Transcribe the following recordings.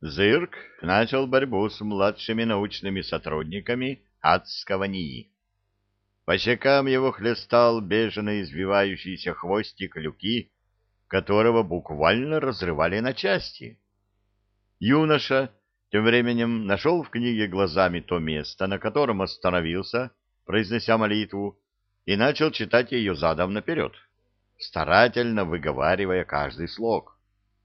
Зырк начал борьбу с младшими научными сотрудниками адского НИИ. По щекам его хлестал бешено извивающийся хвостик Люки, которого буквально разрывали на части. Юноша тем временем нашел в книге глазами то место, на котором остановился, произнося молитву, и начал читать ее задом наперед, старательно выговаривая каждый слог.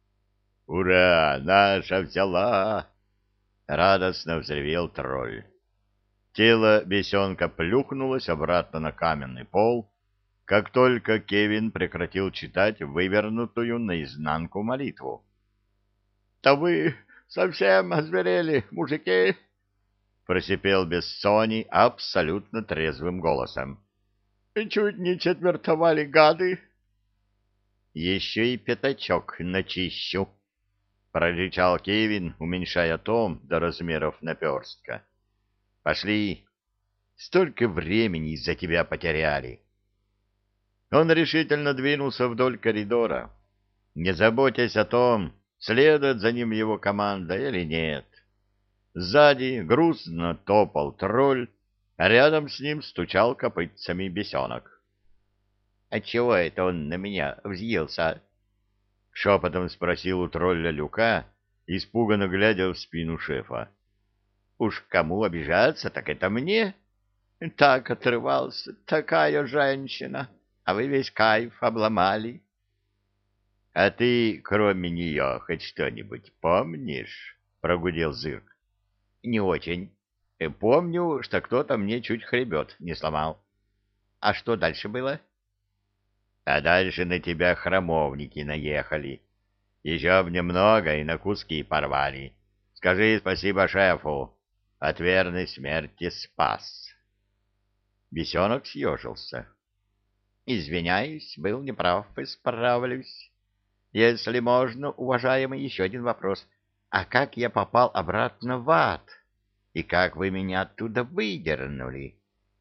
«Ура! Наша взяла!» — радостно взревел тролль. Тело бесенка плюхнулось обратно на каменный пол, как только Кевин прекратил читать вывернутую наизнанку молитву. — Да вы совсем озверели, мужики! — просипел Бессоний абсолютно трезвым голосом. — Чуть не четвертовали, гады! — Еще и пятачок начищу! — прорычал Кевин, уменьшая том до размеров наперстка. — Пошли! Столько времени из-за тебя потеряли! Он решительно двинулся вдоль коридора, не заботясь о том, следует за ним его команда или нет. Сзади грустно топал тролль, а рядом с ним стучал копытцами бесенок. — А чего это он на меня взъелся? — шепотом спросил у тролля Люка, испуганно глядя в спину шефа. — Уж кому обижаться, так это мне. Так отрывался, такая женщина, а вы весь кайф обломали. — А ты, кроме нее, хоть что-нибудь помнишь? — прогудел Зырк. — Не очень. Помню, что кто-то мне чуть хребет не сломал. — А что дальше было? — А дальше на тебя храмовники наехали. Еще б немного и на куски порвали. Скажи спасибо шефу. От верной смерти спас. Бесенок съежился. — Извиняюсь, был неправ, исправлюсь. Если можно, уважаемый, еще один вопрос. А как я попал обратно в ад? И как вы меня оттуда выдернули?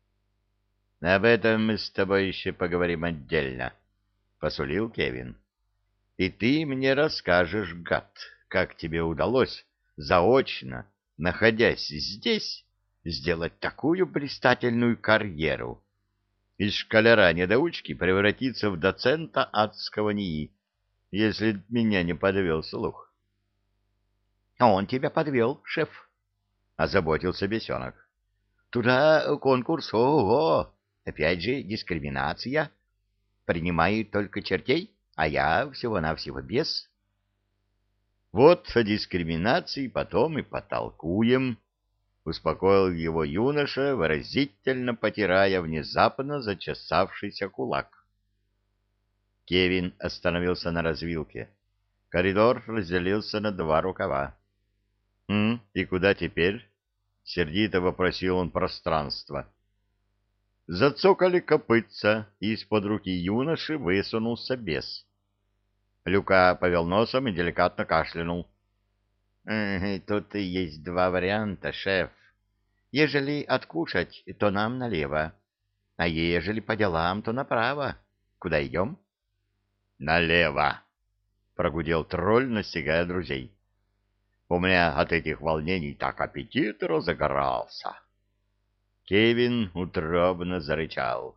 — Об этом мы с тобой еще поговорим отдельно, — посулил Кевин. — И ты мне расскажешь, гад, как тебе удалось заочно, находясь здесь, сделать такую блистательную карьеру. Из школяра-недоучки превратиться в доцента адского НИИ, если меня не подвел слух. — А он тебя подвел, шеф, — озаботился бесенок. — Туда конкурс, ого, опять же дискриминация. Принимают только чертей, а я всего-навсего бес. — Вот о дискриминации потом и потолкуем, — успокоил его юноша, выразительно потирая внезапно зачесавшийся кулак. Кевин остановился на развилке. Коридор разделился на два рукава. И куда теперь? — сердито вопросил он пространство. Зацокали копытца, и из-под руки юноши высунулся бес. Люка повел носом и деликатно кашлянул. — Тут и есть два варианта, шеф. Ежели откушать, то нам налево, а ежели по делам, то направо. Куда идем? — Налево! — прогудел тролль, настигая друзей. У меня от этих волнений так аппетит разогрался. Кевин утробно зарычал.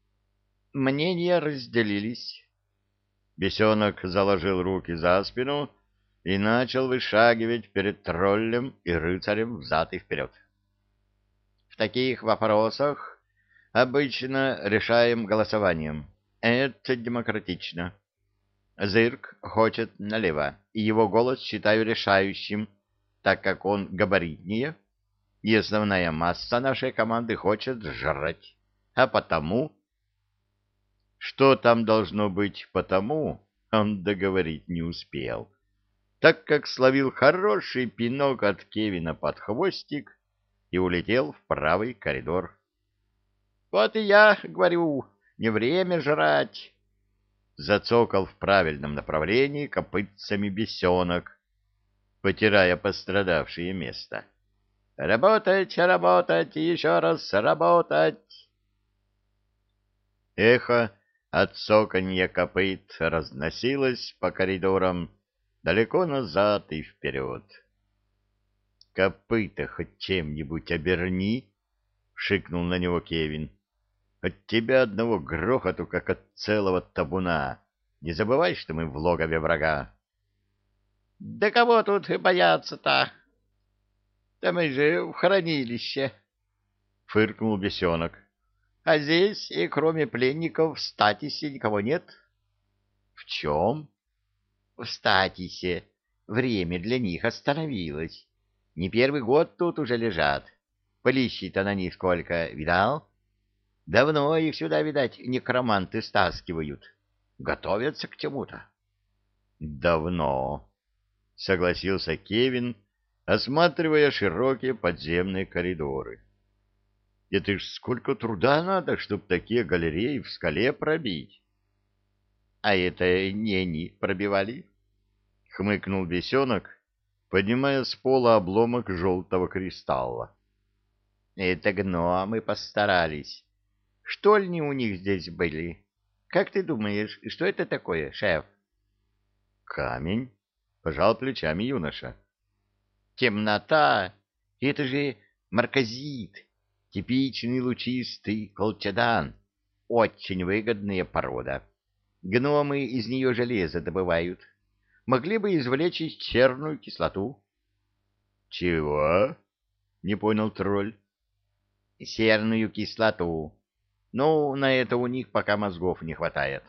Мнения разделились. Бесенок заложил руки за спину и начал вышагивать перед троллем и рыцарем взад и вперед. В таких вопросах обычно решаем голосованием. Это демократично. Зырк хочет налево, и его голос считаю решающим, так как он габаритнее, и основная масса нашей команды хочет жрать. А потому... Что там должно быть потому, он договорить не успел, так как словил хороший пинок от Кевина под хвостик и улетел в правый коридор. — Вот и я говорю, не время жрать! Зацокал в правильном направлении копытцами бесенок, потирая пострадавшее место. «Работать, работать и еще раз работать!» Эхо от цоканья копыт разносилось по коридорам далеко назад и вперед. Копыта хоть чем-нибудь оберни, — шикнул на него Кевин. — От тебя одного грохоту, как от целого табуна. Не забывай, что мы в логове врага. — Да кого тут бояться-то? — Да мы же в хранилище, — фыркнул бесенок. — А здесь, и кроме пленников, в статисе никого нет. — В чем? — В статисе. Время для них остановилось. Не первый год тут уже лежат. Полищи-то на них сколько, видал? Давно их сюда, видать, некроманты стаскивают. Готовятся к чему-то. — Давно, — согласился Кевин, осматривая широкие подземные коридоры. — Это ж сколько труда надо, чтоб такие галереи в скале пробить. — А это не они пробивали? — хмыкнул бесенок, поднимая с пола обломок желтого кристалла. — Это гномы постарались. Штольни у них здесь были. Как ты думаешь, что это такое, шеф? — Камень, — пожал плечами юноша. — Темнота. Это же марказит, типичный лучистый колчедан. Очень выгодная порода. Гномы из нее железо добывают. Могли бы извлечь и серную кислоту. — Чего? — не понял тролль. — Серную кислоту. Ну, на это у них пока мозгов не хватает.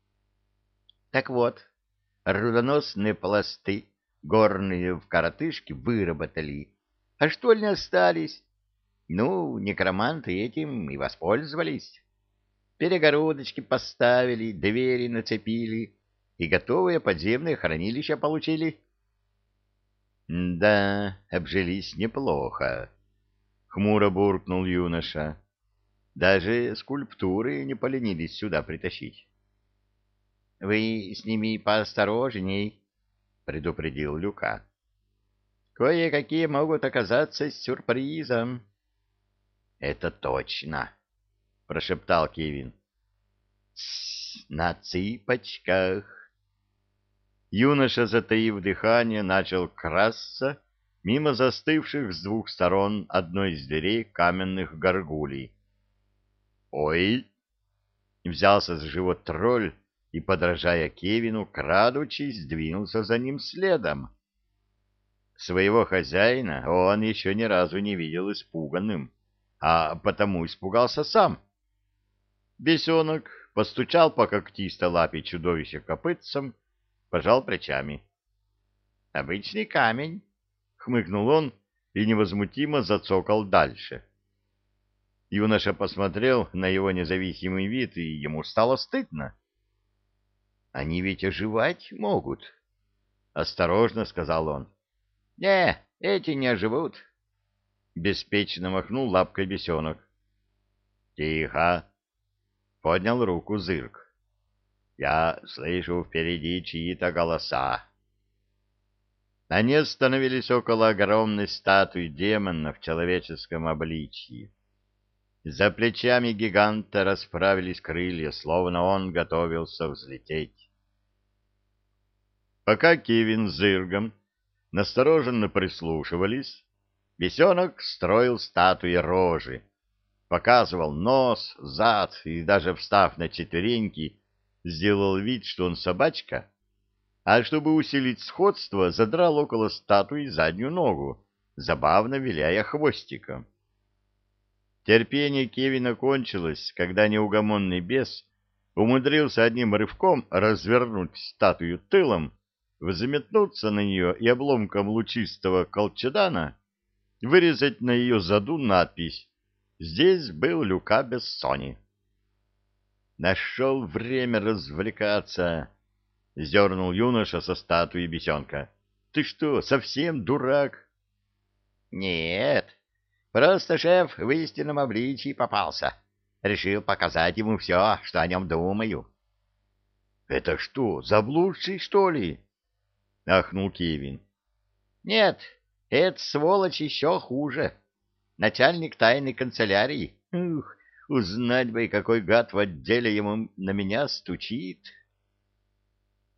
Так вот, рудоносные пласты горные в коротышке выработали. А что ли остались? Ну, некроманты этим и воспользовались. Перегородочки поставили, двери нацепили и готовые подземные хранилища получили. — Да, обжились неплохо, — хмуро буркнул юноша. Даже скульптуры не поленились сюда притащить. — Вы с ними поосторожней, — предупредил Люка. — Кое-какие могут оказаться сюрпризом. — Это точно, — прошептал Кевин. — На цыпочках. Юноша, затаив дыхание, начал красться мимо застывших с двух сторон одной из дверей каменных горгулей. «Ой!» — взялся за живот тролль и, подражая Кевину, крадучись, двинулся за ним следом. Своего хозяина он еще ни разу не видел испуганным, а потому испугался сам. Бесенок постучал по когтистой лапе чудовища копытцем, пожал плечами. «Обычный камень», — хмыкнул он и невозмутимо зацокал дальше. Юноша посмотрел на его независимый вид, и ему стало стыдно. — Они ведь оживать могут, — осторожно сказал он. — Не, эти не оживут, — беспечно махнул лапкой бесенок. — Тихо! — поднял руку Зырк. — Я слышу впереди чьи-то голоса. Они остановились около огромной статуи демона в человеческом обличье. За плечами гиганта расправились крылья, словно он готовился взлететь. Пока Кевин с Зыргом настороженно прислушивались, бесенок строил статуи рожи, показывал нос, зад и даже, встав на четвереньки, сделал вид, что он собачка, а чтобы усилить сходство, задрал около статуи заднюю ногу, забавно виляя хвостиком. Терпение Кевина кончилось, когда неугомонный бес умудрился одним рывком развернуть статую тылом, взметнуться на нее и обломком лучистого колчедана вырезать на ее заду надпись «Здесь был Люка Бессони». «Нашел время развлекаться», — сдернул юноша со статуи бесенка. «Ты что, совсем дурак?» «Нет». Просто шеф в истинном обличии попался. Решил показать ему все, что о нем думаю. — Это что, заблудший, что ли? — ахнул Кевин. — Нет, это сволочь еще хуже. Начальник тайной канцелярии. Ух, узнать бы, какой гад в отделе ему на меня стучит.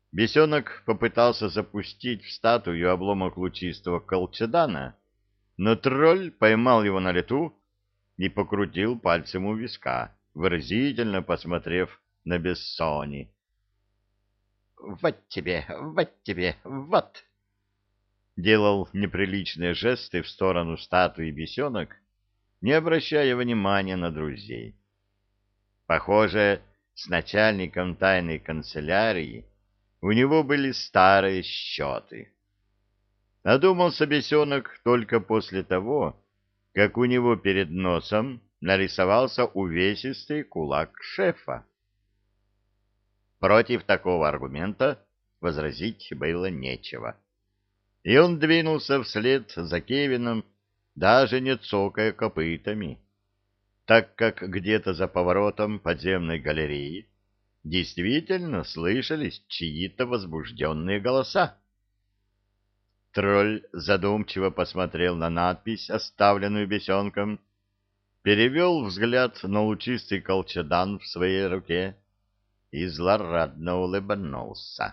Бесенок попытался запустить в статую обломок лучистого колчедана, но тролль поймал его на лету и покрутил пальцем у виска, выразительно посмотрев на Бессони. «Вот тебе, вот тебе, вот!» Делал неприличные жесты в сторону статуи бесенок, не обращая внимания на друзей. Похоже, с начальником тайной канцелярии у него были старые счеты. Одумался бесенок только после того, как у него перед носом нарисовался увесистый кулак шефа. Против такого аргумента возразить было нечего. И он двинулся вслед за Кевином, даже не цокая копытами, так как где-то за поворотом подземной галереи действительно слышались чьи-то возбужденные голоса. Тролль задумчиво посмотрел на надпись, оставленную бесенком, перевел взгляд на лучистый колчедан в своей руке и злорадно улыбнулся.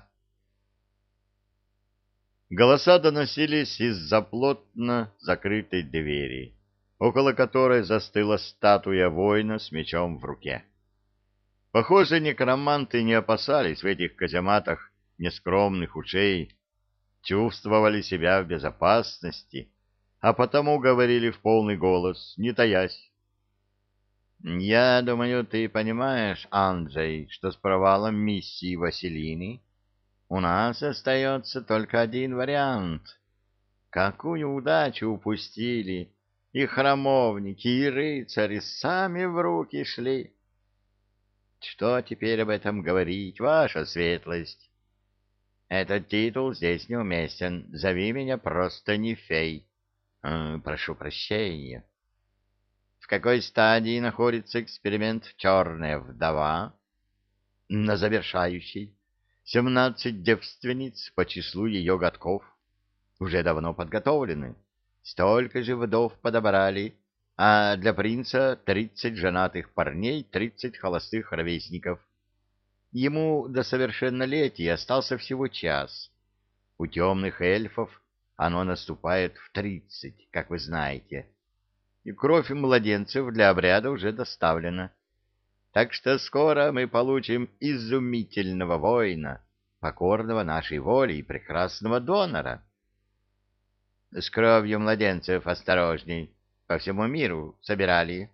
Голоса доносились из-за плотно закрытой двери, около которой застыла статуя воина с мечом в руке. Похоже, некроманты не опасались в этих казематах нескромных ушей, чувствовали себя в безопасности, а потому говорили в полный голос, не таясь. «Я думаю, ты понимаешь, Анджей, что с провалом миссии Василины у нас остается только один вариант. Какую удачу упустили! И храмовники, и рыцари сами в руки шли. Что теперь об этом говорить, ваша светлость? Этот титул здесь неуместен. Зови меня просто Нефей. Прошу прощения. В какой стадии находится эксперимент «Черная вдова»? На завершающей. 17 девственниц по числу ее годков уже давно подготовлены. Столько же вдов подобрали, а для принца 30 женатых парней, 30 холостых ровесников. Ему до совершеннолетия остался всего час. У темных эльфов оно наступает в 30, как вы знаете. И кровь младенцев для обряда уже доставлена. Так что скоро мы получим изумительного воина, покорного нашей воле и прекрасного донора. С кровью младенцев осторожней, по всему миру собирали.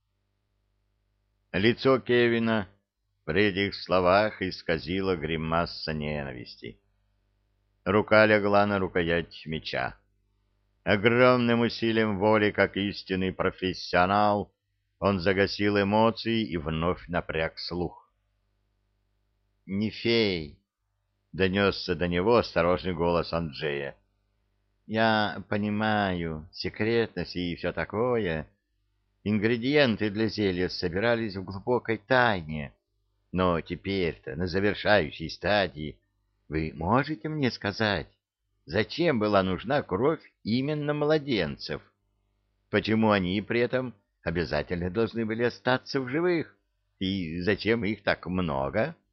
Лицо Кевина при этих словах исказило гримаса ненависти. Рука легла на рукоять меча. Огромным усилием воли, как истинный профессионал, он загасил эмоции и вновь напряг слух. «Нефей!» — донесся до него осторожный голос Анджея. «Я понимаю, секретность и все такое. Ингредиенты для зелья собирались в глубокой тайне. Но теперь-то, на завершающей стадии, вы можете мне сказать, зачем была нужна кровь именно младенцев? Почему они при этом обязательно должны были остаться в живых? И зачем их так много?»